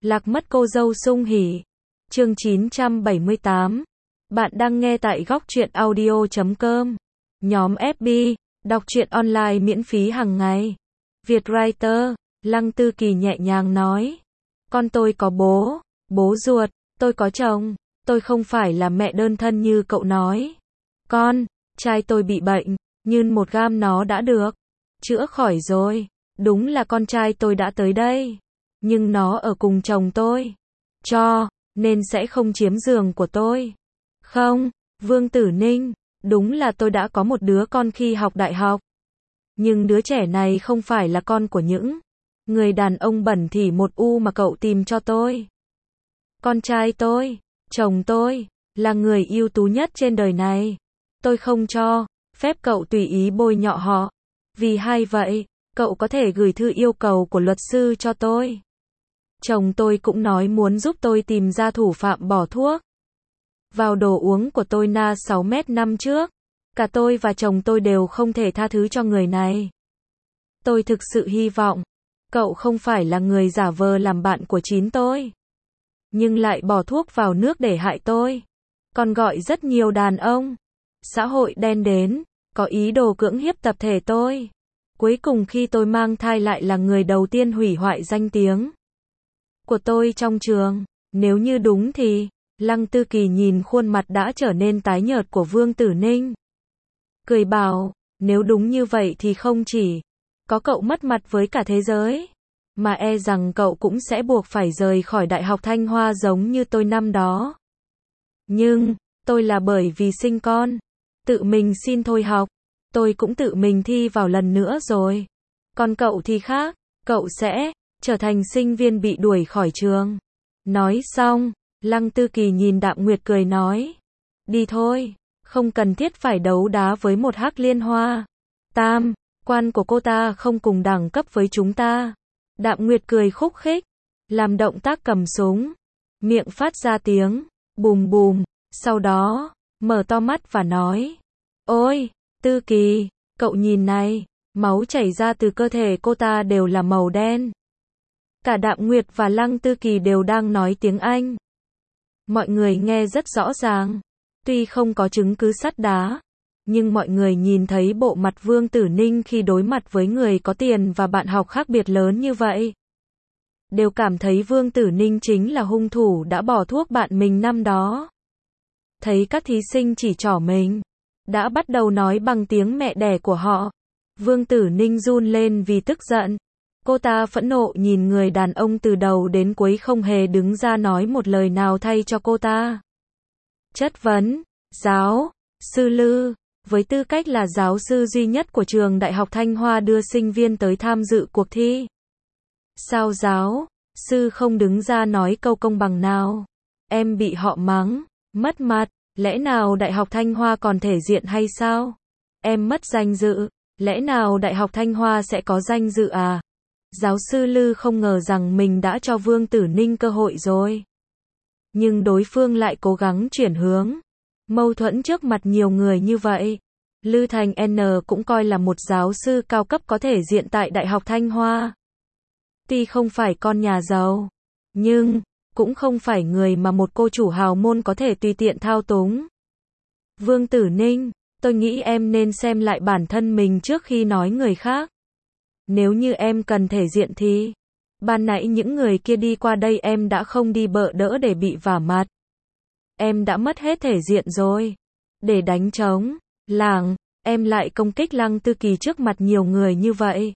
Lạc mất cô dâu sung hỉ. Chương 978. Bạn đang nghe tại góc truyện audio.com. Nhóm FB, đọc truyện online miễn phí hàng ngày. Vietwriter, Lăng Tư Kỳ nhẹ nhàng nói. Con tôi có bố, bố ruột, tôi có chồng, tôi không phải là mẹ đơn thân như cậu nói. Trai tôi bị bệnh, nhưng một gam nó đã được chữa khỏi rồi. Đúng là con trai tôi đã tới đây, nhưng nó ở cùng chồng tôi, cho nên sẽ không chiếm giường của tôi. Không, Vương Tử Ninh, đúng là tôi đã có một đứa con khi học đại học. Nhưng đứa trẻ này không phải là con của những người đàn ông bẩn thỉu một u mà cậu tìm cho tôi. Con trai tôi, chồng tôi, là người ưu tú nhất trên đời này. Tôi không cho phép cậu tùy ý bôi nhọ họ. Vì hay vậy, cậu có thể gửi thư yêu cầu của luật sư cho tôi. Chồng tôi cũng nói muốn giúp tôi tìm ra thủ phạm bỏ thuốc vào đồ uống của tôi 6 năm trước. Cả tôi và chồng tôi đều không thể tha thứ cho người này. Tôi thực sự hy vọng cậu không phải là người giả vờ làm bạn của tôi, nhưng lại bỏ thuốc vào nước để hại tôi. Còn gọi rất nhiều đàn ông xã hội đen đến, có ý đồ cưỡng hiếp tập thể tôi. Cuối cùng khi tôi mang thai lại là người đầu tiên hủy hoại danh tiếng của tôi trong trường. Nếu như đúng thì, Lăng Tư Kỳ nhìn khuôn mặt đã trở nên tái nhợt của Vương Tử Ninh, cười bảo, nếu đúng như vậy thì không chỉ có cậu mất mặt với cả thế giới, mà e rằng cậu cũng sẽ buộc phải rời khỏi Đại học Thanh Hoa giống như tôi năm đó. Nhưng, tôi là bởi vì sinh con, tự mình xin thôi học, tôi cũng tự mình thi vào lần nữa rồi. Còn cậu thì khác, cậu sẽ trở thành sinh viên bị đuổi khỏi trường. Nói xong, Lăng Tư Kỳ nhìn Đạm Nguyệt cười nói, đi thôi, không cần thiết phải đấu đá với một hắc liên hoa. Tam quan của cô ta không cùng đẳng cấp với chúng ta. Đạm Nguyệt cười khúc khích, làm động tác cầm súng, miệng phát ra tiếng bùm bùm, sau đó mở to mắt và nói, ôi, Tư Kỳ, cậu nhìn này, máu chảy ra từ cơ thể cô ta đều là màu đen. Cả Đạm Nguyệt và Lăng Tư Kỳ đều đang nói tiếng Anh. Mọi người nghe rất rõ ràng, tuy không có chứng cứ sắt đá, nhưng mọi người nhìn thấy bộ mặt Vương Tử Ninh khi đối mặt với người có tiền và bạn học khác biệt lớn như vậy, đều cảm thấy Vương Tử Ninh chính là hung thủ đã bỏ thuốc bạn mình năm đó. Thấy các thí sinh chỉ trỏ mình, đã bắt đầu nói bằng tiếng mẹ đẻ của họ, Vương Tử Ninh run lên vì tức giận. Cô ta phẫn nộ nhìn người đàn ông từ đầu đến cuối không hề đứng ra nói một lời nào thay cho cô ta. Chất vấn, giáo sư Lư, với tư cách là giáo sư duy nhất của trường Đại học Thanh Hoa đưa sinh viên tới tham dự cuộc thi, sao giáo sư không đứng ra nói câu công bằng nào? Em bị họ mắng, mất mặt, lẽ nào Đại học Thanh Hoa còn thể diện hay sao? Em mất danh dự, lẽ nào Đại học Thanh Hoa sẽ có danh dự à? Giáo sư Lư không ngờ rằng mình đã cho Vương Tử Ninh cơ hội rồi. Nhưng đối phương lại cố gắng chuyển hướng mâu thuẫn trước mặt nhiều người như vậy. Lư Thành N cũng coi là một giáo sư cao cấp có thể diện tại Đại học Thanh Hoa. Tuy không phải con nhà giàu, nhưng cũng không phải người mà một cô chủ hào môn có thể tùy tiện thao túng. Vương Tử Ninh, tôi nghĩ em nên xem lại bản thân mình trước khi nói người khác. Nếu như em cần thể diện thì, ban nãy những người kia đi qua đây em đã không đi bợ đỡ để bị vả mặt. Em đã mất hết thể diện rồi. Để đánh trống lảng, em lại công kích Lăng Tư Kỳ trước mặt nhiều người như vậy.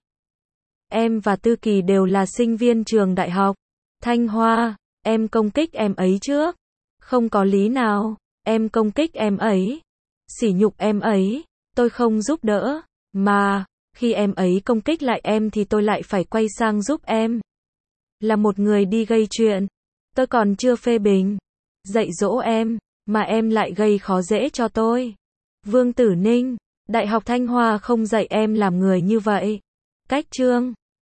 Em và Tư Kỳ đều là sinh viên trường Đại học Thanh Hoa, em công kích em ấy trước. Không có lý nào, em công kích em ấy, sỉ nhục em ấy, tôi không giúp đỡ, mà khi em ấy công kích lại em thì tôi lại phải quay sang giúp em. Là một người đi gây chuyện, tôi còn chưa phê bình, dạy dỗ em, mà em lại gây khó dễ cho tôi. Vương Tử Ninh, Đại học Thanh Hoa không dạy em làm người như vậy. Cách chương